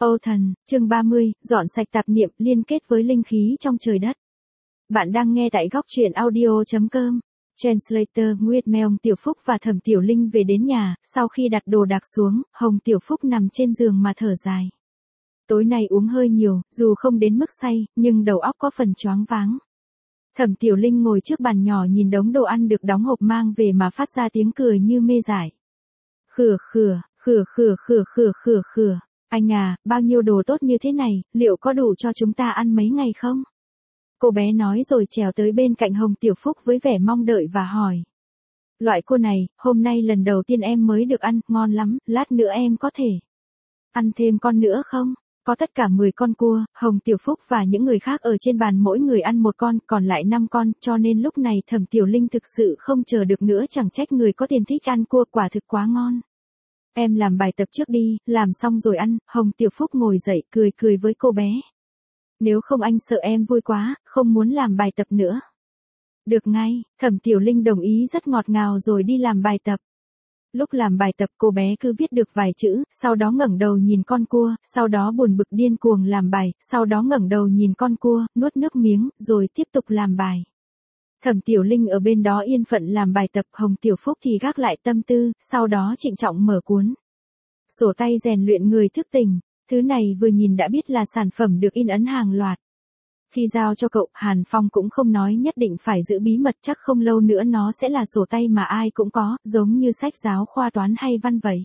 Âu Thần, chương 30, dọn sạch tạp niệm liên kết với linh khí trong trời đất. Bạn đang nghe tại góc truyện audio.com. Translator Nguyệt Meong Tiểu Phúc và Thẩm Tiểu Linh về đến nhà, sau khi đặt đồ đạc xuống, Hồng Tiểu Phúc nằm trên giường mà thở dài. Tối nay uống hơi nhiều, dù không đến mức say, nhưng đầu óc có phần choáng váng. Thẩm Tiểu Linh ngồi trước bàn nhỏ nhìn đống đồ ăn được đóng hộp mang về mà phát ra tiếng cười như mê giải. Khửa khửa, khửa khửa khửa khửa khửa khửa. Anh à, bao nhiêu đồ tốt như thế này, liệu có đủ cho chúng ta ăn mấy ngày không? Cô bé nói rồi trèo tới bên cạnh Hồng Tiểu Phúc với vẻ mong đợi và hỏi. Loại cô này, hôm nay lần đầu tiên em mới được ăn, ngon lắm, lát nữa em có thể ăn thêm con nữa không? Có tất cả 10 con cua, Hồng Tiểu Phúc và những người khác ở trên bàn mỗi người ăn một con, còn lại 5 con, cho nên lúc này Thẩm Tiểu Linh thực sự không chờ được nữa, chẳng trách người có tiền thích ăn cua, quả thực quá ngon. Em làm bài tập trước đi, làm xong rồi ăn. Hồng Tiểu Phúc ngồi dậy cười với cô bé. Nếu không anh sợ em vui quá, không muốn làm bài tập nữa. Được ngay, Thẩm Tiểu Linh đồng ý rất ngọt ngào rồi đi làm bài tập. Lúc làm bài tập cô bé cứ viết được vài chữ, sau đó ngẩng đầu nhìn con cua, sau đó buồn bực điên cuồng làm bài, sau đó ngẩng đầu nhìn con cua, nuốt nước miếng, rồi tiếp tục làm bài. Thẩm Tiểu Linh ở bên đó yên phận làm bài tập, Hồng Tiểu Phúc thì gác lại tâm tư, sau đó trịnh trọng mở cuốn sổ tay rèn luyện người thức tỉnh. Thứ này vừa nhìn đã biết là sản phẩm được in ấn hàng loạt. Khi giao cho cậu, Hàn Phong cũng không nói nhất định phải giữ bí mật, chắc không lâu nữa nó sẽ là sổ tay mà ai cũng có, giống như sách giáo khoa toán hay văn vậy.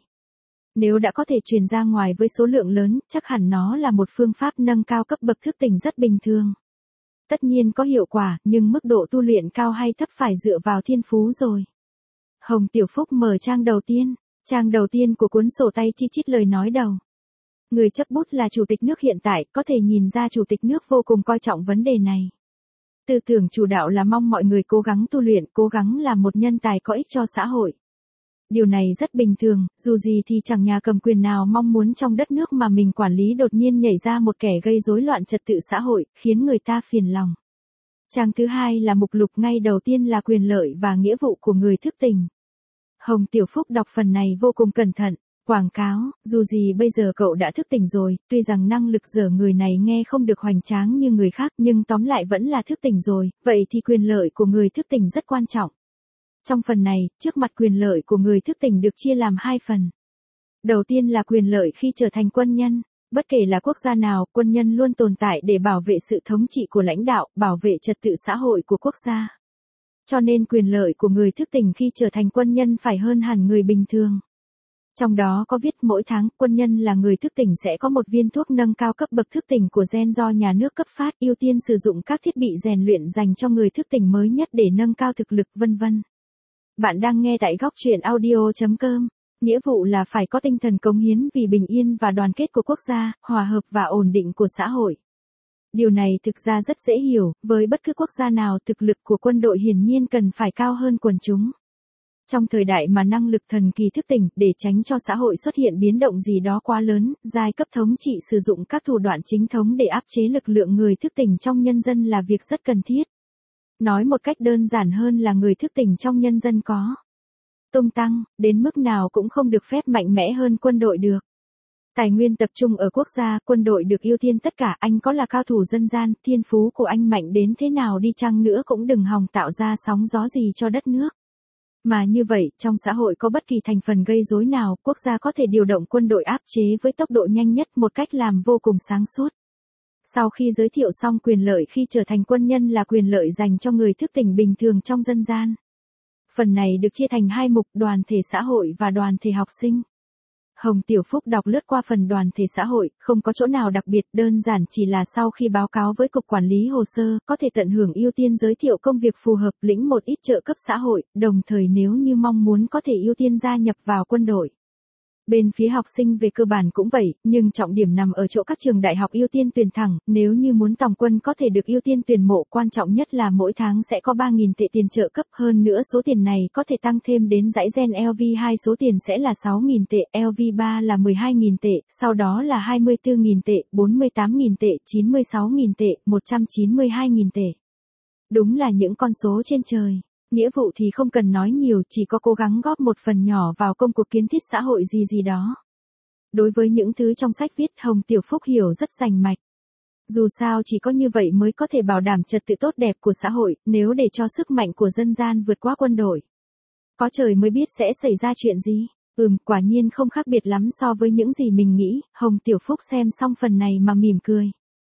Nếu đã có thể truyền ra ngoài với số lượng lớn, chắc hẳn nó là một phương pháp nâng cao cấp bậc thức tỉnh rất bình thường. Tất nhiên có hiệu quả, nhưng mức độ tu luyện cao hay thấp phải dựa vào thiên phú rồi. Hồng Tiểu Phúc mở trang đầu tiên. Trang đầu tiên của cuốn sổ tay chi chít lời nói đầu. Người chấp bút là chủ tịch nước hiện tại, có thể nhìn ra chủ tịch nước vô cùng coi trọng vấn đề này. Tư tưởng chủ đạo là mong mọi người cố gắng tu luyện, cố gắng làm một nhân tài có ích cho xã hội. Điều này rất bình thường, dù gì thì chẳng nhà cầm quyền nào mong muốn trong đất nước mà mình quản lý đột nhiên nhảy ra một kẻ gây rối loạn trật tự xã hội, khiến người ta phiền lòng. Trang thứ hai là mục lục, ngay đầu tiên là quyền lợi và nghĩa vụ của người thức tỉnh. Hồng Tiểu Phúc đọc phần này vô cùng cẩn thận. Quảng cáo, dù gì bây giờ cậu đã thức tỉnh rồi, tuy rằng năng lực dở người này nghe không được hoành tráng như người khác, nhưng tóm lại vẫn là thức tỉnh rồi, vậy thì quyền lợi của người thức tỉnh rất quan trọng. Trong phần này, trước mặt quyền lợi của người thức tỉnh được chia làm 2 phần. Đầu tiên là quyền lợi khi trở thành quân nhân. Bất kể là quốc gia nào, quân nhân luôn tồn tại để bảo vệ sự thống trị của lãnh đạo, bảo vệ trật tự xã hội của quốc gia. Cho nên quyền lợi của người thức tỉnh khi trở thành quân nhân phải hơn hẳn người bình thường. Trong đó có viết mỗi tháng, quân nhân là người thức tỉnh sẽ có một viên thuốc nâng cao cấp bậc thức tỉnh của gen do nhà nước cấp phát, ưu tiên sử dụng các thiết bị rèn luyện dành cho người thức tỉnh mới nhất để nâng cao thực lực vân vân. Bạn đang nghe tại góc truyện audio.com. Nghĩa vụ là phải có tinh thần cống hiến vì bình yên và đoàn kết của quốc gia, hòa hợp và ổn định của xã hội. Điều này thực ra rất dễ hiểu, với bất cứ quốc gia nào thực lực của quân đội hiển nhiên cần phải cao hơn quần chúng. Trong thời đại mà năng lực thần kỳ thức tỉnh, để tránh cho xã hội xuất hiện biến động gì đó quá lớn, giai cấp thống trị sử dụng các thủ đoạn chính thống để áp chế lực lượng người thức tỉnh trong nhân dân là việc rất cần thiết. Nói một cách đơn giản hơn là người thức tỉnh trong nhân dân có tung tăng, đến mức nào cũng không được phép mạnh mẽ hơn quân đội được. Tài nguyên tập trung ở quốc gia, quân đội được ưu tiên tất cả, anh có là cao thủ dân gian, thiên phú của anh mạnh đến thế nào đi chăng nữa cũng đừng hòng tạo ra sóng gió gì cho đất nước. Mà như vậy, trong xã hội có bất kỳ thành phần gây rối nào, quốc gia có thể điều động quân đội áp chế với tốc độ nhanh nhất, một cách làm vô cùng sáng suốt. Sau khi giới thiệu xong quyền lợi khi trở thành quân nhân là quyền lợi dành cho người thức tỉnh bình thường trong dân gian. Phần này được chia thành 2 mục, đoàn thể xã hội và đoàn thể học sinh. Hồng Tiểu Phúc đọc lướt qua phần đoàn thể xã hội, không có chỗ nào đặc biệt, đơn giản chỉ là sau khi báo cáo với Cục Quản lý Hồ sơ, có thể tận hưởng ưu tiên giới thiệu công việc phù hợp, lĩnh một ít trợ cấp xã hội, đồng thời nếu như mong muốn có thể ưu tiên gia nhập vào quân đội. Bên phía học sinh về cơ bản cũng vậy, nhưng trọng điểm nằm ở chỗ các trường đại học ưu tiên tuyển thẳng, nếu như muốn tòng quân có thể được ưu tiên tuyển mộ, quan trọng nhất là mỗi tháng sẽ có 3.000 tệ tiền trợ cấp, hơn nữa số tiền này có thể tăng thêm đến dãy gen LV2 số tiền sẽ là 6.000 tệ, LV3 là 12.000 tệ, sau đó là 24.000 tệ, 48.000 tệ, 96.000 tệ, 192.000 tệ. Đúng là những con số trên trời. Nghĩa vụ thì không cần nói nhiều, chỉ có cố gắng góp một phần nhỏ vào công cuộc kiến thiết xã hội gì đó. Đối với những thứ trong sách viết Hồng Tiểu Phúc hiểu rất rành mạch. Dù sao chỉ có như vậy mới có thể bảo đảm trật tự tốt đẹp của xã hội, nếu để cho sức mạnh của dân gian vượt qua quân đội. Có trời mới biết sẽ xảy ra chuyện gì. Quả nhiên không khác biệt lắm so với những gì mình nghĩ. Hồng Tiểu Phúc xem xong phần này mà mỉm cười.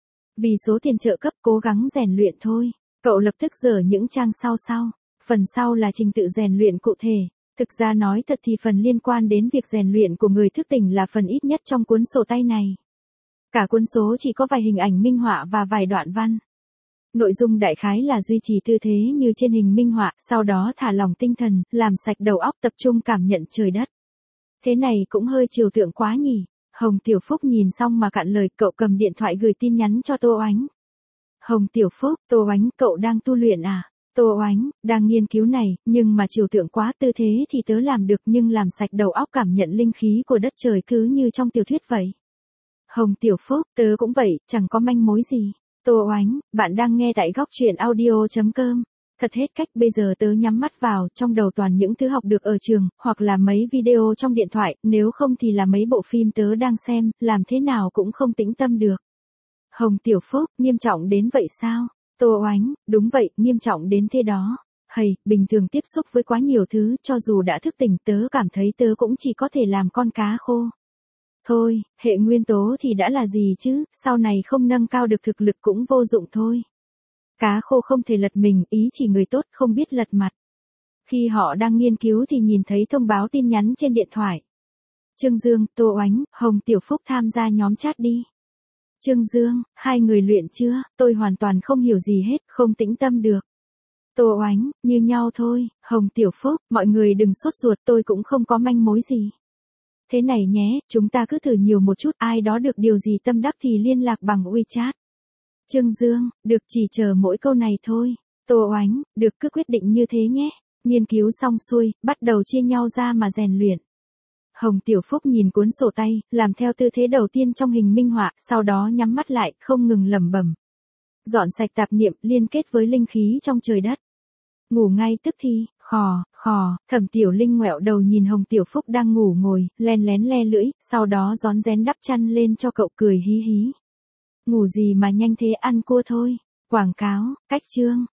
Vì số tiền trợ cấp cố gắng rèn luyện thôi. Cậu lập tức dở những trang sau. Phần sau là trình tự rèn luyện cụ thể. Thực ra nói thật thì phần liên quan đến việc rèn luyện của người thức tỉnh là phần ít nhất trong cuốn sổ tay này. Cả cuốn số chỉ có vài hình ảnh minh họa và vài đoạn văn. Nội dung đại khái là duy trì tư thế như trên hình minh họa, sau đó thả lỏng tinh thần, làm sạch đầu óc tập trung cảm nhận trời đất. Thế này cũng hơi trừu tượng quá nhỉ. Hồng Tiểu Phúc nhìn xong mà cạn lời, cậu cầm điện thoại gửi tin nhắn cho Tô Oánh. Hồng Tiểu Phúc, Tô Oánh, cậu đang tu luyện à? Tô Oánh, đang nghiên cứu này, nhưng mà trừu tượng quá, tư thế thì tớ làm được nhưng làm sạch đầu óc cảm nhận linh khí của đất trời cứ như trong tiểu thuyết vậy. Hồng Tiểu Phúc, tớ cũng vậy, chẳng có manh mối gì. Tô Oánh, bạn đang nghe tại góc truyện audio.com. Thật hết cách, bây giờ tớ nhắm mắt vào, trong đầu toàn những thứ học được ở trường, hoặc là mấy video trong điện thoại, nếu không thì là mấy bộ phim tớ đang xem, làm thế nào cũng không tĩnh tâm được. Hồng Tiểu Phúc, nghiêm trọng đến vậy sao? Tô Oánh, đúng vậy, nghiêm trọng đến thế đó. Bình thường tiếp xúc với quá nhiều thứ, cho dù đã thức tỉnh tớ cảm thấy tớ cũng chỉ có thể làm con cá khô. Thôi, hệ nguyên tố thì đã là gì chứ, sau này không nâng cao được thực lực cũng vô dụng thôi. Cá khô không thể lật mình, ý chỉ người tốt không biết lật mặt. Khi họ đang nghiên cứu thì nhìn thấy thông báo tin nhắn trên điện thoại. Trương Dương, Tô Oánh, Hồng Tiểu Phúc tham gia nhóm chat đi. Trương Dương, hai người luyện chưa? Tôi hoàn toàn không hiểu gì hết, không tĩnh tâm được. Tô Oánh, như nhau thôi. Hồng Tiểu Phúc, mọi người đừng sốt ruột, tôi cũng không có manh mối gì. Thế này nhé, chúng ta cứ thử nhiều một chút, ai đó được điều gì tâm đắc thì liên lạc bằng WeChat. Trương Dương, được, chỉ chờ mỗi câu này thôi. Tô Oánh, được, cứ quyết định như thế nhé. Nghiên cứu xong xuôi, bắt đầu chia nhau ra mà rèn luyện. Hồng Tiểu Phúc nhìn cuốn sổ tay, làm theo tư thế đầu tiên trong hình minh họa, sau đó nhắm mắt lại, không ngừng lẩm bẩm. Dọn sạch tạp niệm, liên kết với linh khí trong trời đất. Ngủ ngay tức thì, khò, Thẩm Tiểu Linh ngoẹo đầu nhìn Hồng Tiểu Phúc đang ngủ ngồi, len lén le lưỡi, sau đó rón rén đắp chăn lên cho cậu, cười hí hí. Ngủ gì mà nhanh thế, ăn cua thôi. Quảng cáo, cách chương.